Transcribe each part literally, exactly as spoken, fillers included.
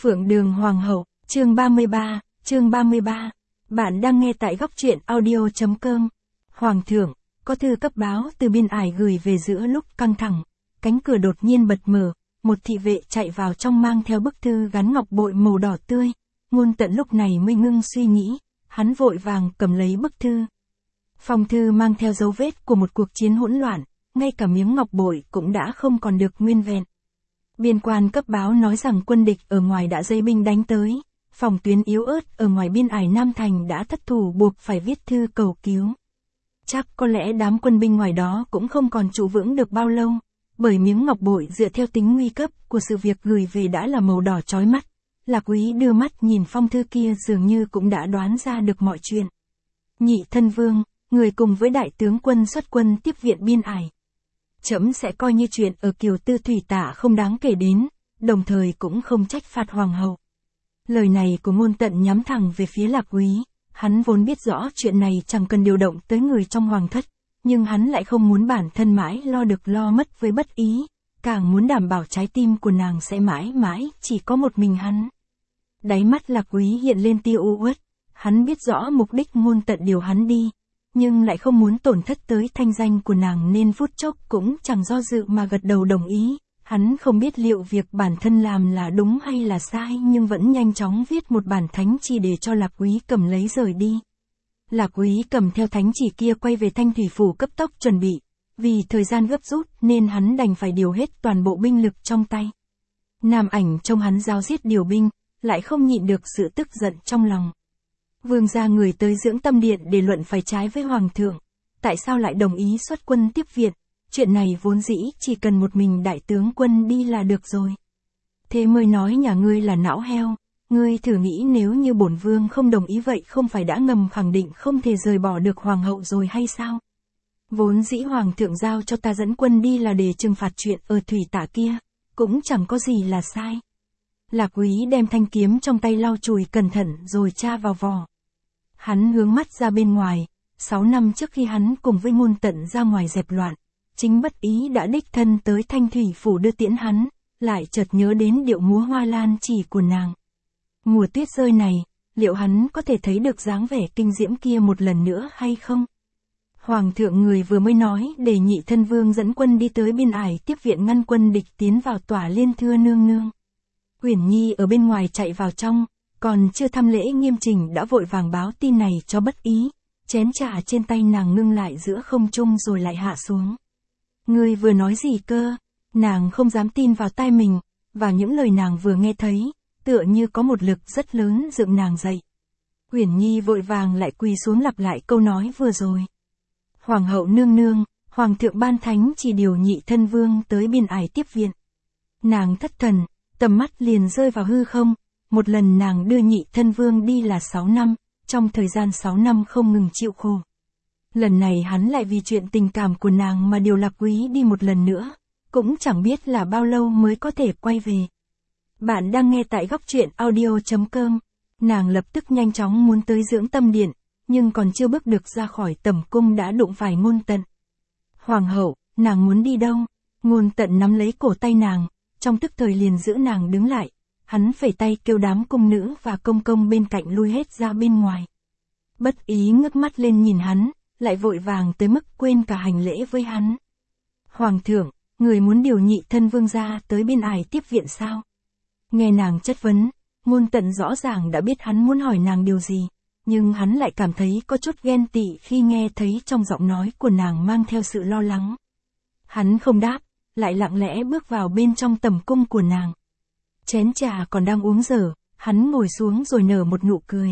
Phượng Đường Hoàng hậu, chương ba mươi ba, chương ba mươi ba. Bạn đang nghe tại góc truyện audio chấm com. Hoàng thượng, có thư cấp báo từ biên ải gửi về. Giữa lúc căng thẳng, cánh cửa đột nhiên bật mở, một thị vệ chạy vào trong mang theo bức thư gắn ngọc bội màu đỏ tươi. Ngôn Tận lúc này mới ngưng suy nghĩ, hắn vội vàng cầm lấy bức thư. Phong thư mang theo dấu vết của một cuộc chiến hỗn loạn, ngay cả miếng ngọc bội cũng đã không còn được nguyên vẹn. Biên quan cấp báo nói rằng quân địch ở ngoài đã dây binh đánh tới, phòng tuyến yếu ớt ở ngoài biên ải Nam Thành đã thất thủ, buộc phải viết thư cầu cứu. Chắc có lẽ đám quân binh ngoài đó cũng không còn trụ vững được bao lâu, bởi miếng ngọc bội dựa theo tính nguy cấp của sự việc gửi về đã là màu đỏ chói mắt. Lạc Úy đưa mắt nhìn phong thư kia, dường như cũng đã đoán ra được mọi chuyện. Nhị thân vương, người cùng với đại tướng quân xuất quân tiếp viện biên ải. Trẫm sẽ coi như chuyện ở Kiều Tư Thủy Tạ không đáng kể đến, đồng thời cũng không trách phạt hoàng hậu. Lời này của Ngôn Tận nhắm thẳng về phía Lạc Úy, hắn vốn biết rõ chuyện này chẳng cần điều động tới người trong hoàng thất, nhưng hắn lại không muốn bản thân mãi lo được lo mất với bất ý, càng muốn đảm bảo trái tim của nàng sẽ mãi mãi chỉ có một mình hắn. Đáy mắt Lạc Úy hiện lên tia u uất, hắn biết rõ mục đích Ngôn Tận điều hắn đi, nhưng lại không muốn tổn thất tới thanh danh của nàng nên phút chốc cũng chẳng do dự mà gật đầu đồng ý. Hắn không biết liệu việc bản thân làm là đúng hay là sai, nhưng vẫn nhanh chóng viết một bản thánh chỉ để cho Lạc Úy cầm lấy rời đi. Lạc Úy cầm theo thánh chỉ kia quay về Thanh Thủy phủ cấp tốc chuẩn bị, vì thời gian gấp rút nên hắn đành phải điều hết toàn bộ binh lực trong tay. Nam Ảnh trông hắn giao giết điều binh, lại không nhịn được sự tức giận trong lòng. Vương gia người tới Dưỡng Tâm Điện để luận phải trái với hoàng thượng, tại sao lại đồng ý xuất quân tiếp viện? Chuyện này vốn dĩ chỉ cần một mình đại tướng quân đi là được rồi. Thế mới nói nhà ngươi là não heo, ngươi thử nghĩ nếu như bổn vương không đồng ý vậy không phải đã ngầm khẳng định không thể rời bỏ được hoàng hậu rồi hay sao? Vốn dĩ hoàng thượng giao cho ta dẫn quân đi là để trừng phạt chuyện ở Thủy Tạ kia, cũng chẳng có gì là sai. Lạc Úy đem thanh kiếm trong tay lau chùi cẩn thận rồi tra vào vỏ. Hắn hướng mắt ra bên ngoài, sáu năm trước khi hắn cùng với Ngôn Tận ra ngoài dẹp loạn, chính bất ý đã đích thân tới Thanh Thủy phủ đưa tiễn hắn, lại chợt nhớ đến điệu múa hoa lan chỉ của nàng. Mùa tuyết rơi này, liệu hắn có thể thấy được dáng vẻ kinh diễm kia một lần nữa hay không? Hoàng thượng người vừa mới nói để nhị thân vương dẫn quân đi tới biên ải tiếp viện ngăn quân địch tiến vào tỏa Liên Thưa nương nương. Uyển Nhi ở bên ngoài chạy vào trong, còn chưa thăm lễ nghiêm chỉnh đã vội vàng báo tin này cho Bất Ý. Chén trà trên tay nàng ngưng lại giữa không trung rồi lại hạ xuống. Ngươi vừa nói gì cơ? Nàng không dám tin vào tai mình, và những lời nàng vừa nghe thấy, tựa như có một lực rất lớn dựng nàng dậy. Uyển Nhi vội vàng lại quỳ xuống lặp lại câu nói vừa rồi. Hoàng hậu nương nương, hoàng thượng ban thánh chỉ điều nhị thân vương tới biên ải tiếp viện. Nàng thất thần, tầm mắt liền rơi vào hư không. Một lần nàng đưa nhị thân vương đi là sáu năm, trong thời gian sáu năm không ngừng chịu khổ. Lần này hắn lại vì chuyện tình cảm của nàng mà điều Lạc Úy đi một lần nữa, cũng chẳng biết là bao lâu mới có thể quay về. Bạn đang nghe tại góc truyện audio chấm com. Nàng lập tức nhanh chóng muốn tới Dưỡng Tâm Điện, nhưng còn chưa bước được ra khỏi tẩm cung đã đụng phải Ngôn Tận. Hoàng hậu, nàng muốn đi đâu? Ngôn Tận nắm lấy cổ tay nàng, trong tức thời liền giữ nàng đứng lại. Hắn phẩy tay kêu đám cung nữ và công công bên cạnh lui hết ra bên ngoài. Bất Ý ngước mắt lên nhìn hắn, lại vội vàng tới mức quên cả hành lễ với hắn. Hoàng thượng, người muốn điều nhị thân vương gia tới biên ải tiếp viện sao? Nghe nàng chất vấn, Ngôn Tận rõ ràng đã biết hắn muốn hỏi nàng điều gì, nhưng hắn lại cảm thấy có chút ghen tị khi nghe thấy trong giọng nói của nàng mang theo sự lo lắng. Hắn không đáp, lại lặng lẽ bước vào bên trong tầm cung của nàng. Chén trà còn đang uống dở, hắn ngồi xuống rồi nở một nụ cười.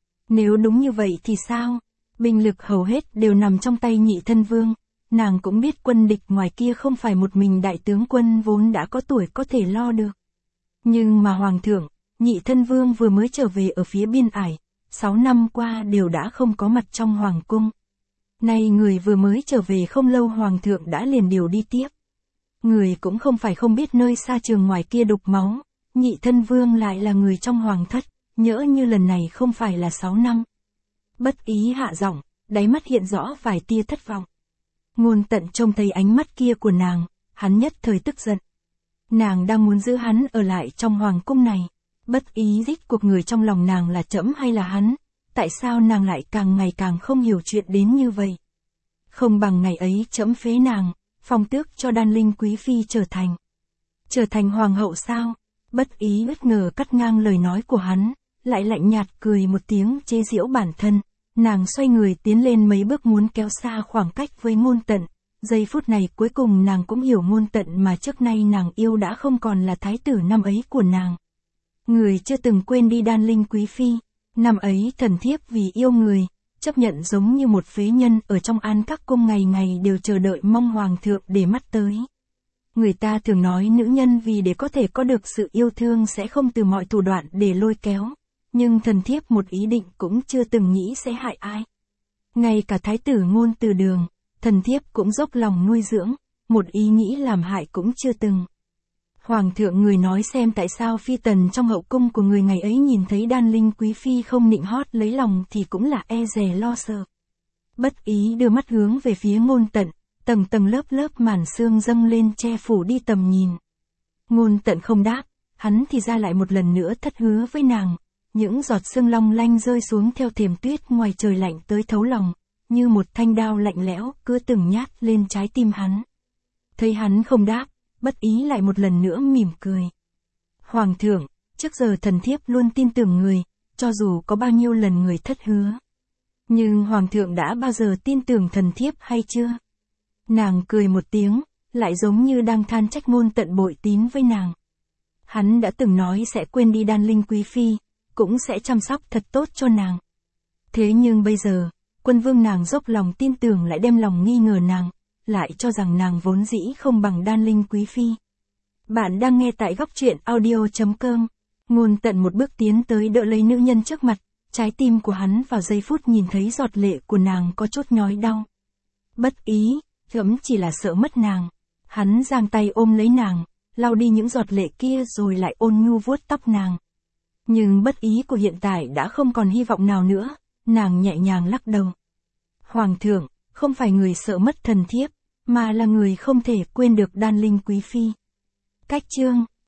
Nếu đúng như vậy thì sao? Binh lực hầu hết đều nằm trong tay nhị thân vương, nàng cũng biết quân địch ngoài kia không phải một mình đại tướng quân vốn đã có tuổi có thể lo được. Nhưng mà hoàng thượng, nhị thân vương vừa mới trở về ở phía biên ải, sáu năm qua đều đã không có mặt trong hoàng cung. Nay người vừa mới trở về không lâu hoàng thượng đã liền điều đi tiếp. Người cũng không phải không biết nơi xa trường ngoài kia đục máu, nhị thân vương lại là người trong hoàng thất, nhỡ như lần này không phải là sáu năm. Bất Ý hạ giọng, đáy mắt hiện rõ vài tia thất vọng. Ngôn Tận trông thấy ánh mắt kia của nàng, hắn nhất thời tức giận. Nàng đang muốn giữ hắn ở lại trong hoàng cung này, Bất ý rít cuộc người trong lòng nàng là trẫm hay là hắn, tại sao nàng lại càng ngày càng không hiểu chuyện đến như vậy. Không bằng ngày ấy trẫm phế nàng, phong tước cho Đan Linh quý phi trở thành. Trở thành hoàng hậu sao? Bất ý bất ngờ cắt ngang lời nói của hắn, lại lạnh nhạt cười một tiếng chế giễu bản thân, nàng xoay người tiến lên mấy bước muốn kéo xa khoảng cách với Ngôn Tận. Giây phút này cuối cùng nàng cũng hiểu Ngôn Tận mà trước nay nàng yêu đã không còn là thái tử năm ấy của nàng. Người chưa từng quên đi Đan Linh quý phi, năm ấy thần thiếp vì yêu người, chấp nhận giống như một phế nhân ở trong An Các cung ngày ngày đều chờ đợi mong hoàng thượng để mắt tới. Người ta thường nói nữ nhân vì để có thể có được sự yêu thương sẽ không từ mọi thủ đoạn để lôi kéo, nhưng thần thiếp một ý định cũng chưa từng nghĩ sẽ hại ai. Ngay cả thái tử Ngôn Từ Đường, thần thiếp cũng dốc lòng nuôi dưỡng, một ý nghĩ làm hại cũng chưa từng. Hoàng thượng người nói xem tại sao phi tần trong hậu cung của người ngày ấy nhìn thấy Đan Linh quý phi không nịnh hót lấy lòng thì cũng là e dè lo sợ. Bất ý đưa mắt hướng về phía Ngôn Tận, tầng tầng lớp lớp màn sương dâng lên che phủ đi tầm nhìn. Ngôn Tận không đáp, hắn thì ra lại một lần nữa thất hứa với nàng, những giọt sương long lanh rơi xuống theo thềm tuyết ngoài trời lạnh tới thấu lòng, như một thanh đao lạnh lẽo cứa từng nhát lên trái tim hắn. Thấy hắn không đáp, bất ý lại một lần nữa mỉm cười. Hoàng thượng, trước giờ thần thiếp luôn tin tưởng người, cho dù có bao nhiêu lần người thất hứa. Nhưng hoàng thượng đã bao giờ tin tưởng thần thiếp hay chưa? Nàng cười một tiếng, lại giống như đang than trách Ngôn Tận bội tín với nàng. Hắn đã từng nói sẽ quên đi Đan Linh quý phi, cũng sẽ chăm sóc thật tốt cho nàng. Thế nhưng bây giờ, quân vương nàng dốc lòng tin tưởng lại đem lòng nghi ngờ nàng, lại cho rằng nàng vốn dĩ không bằng Đan Linh quý phi. Bạn đang nghe tại góc truyện audio chấm com. Ngôn Tận một bước tiến tới đỡ lấy nữ nhân trước mặt, trái tim của hắn vào giây phút nhìn thấy giọt lệ của nàng có chút nhói đau. Bất ý, trẫm chỉ là sợ mất nàng. Hắn giang tay ôm lấy nàng, lau đi những giọt lệ kia rồi lại ôn nhu vuốt tóc nàng. Nhưng bất ý của hiện tại đã không còn hy vọng nào nữa, nàng nhẹ nhàng lắc đầu. Hoàng thượng, không phải người sợ mất thần thiếp, mà là người không thể quên được Đan Linh quý phi. Cách chương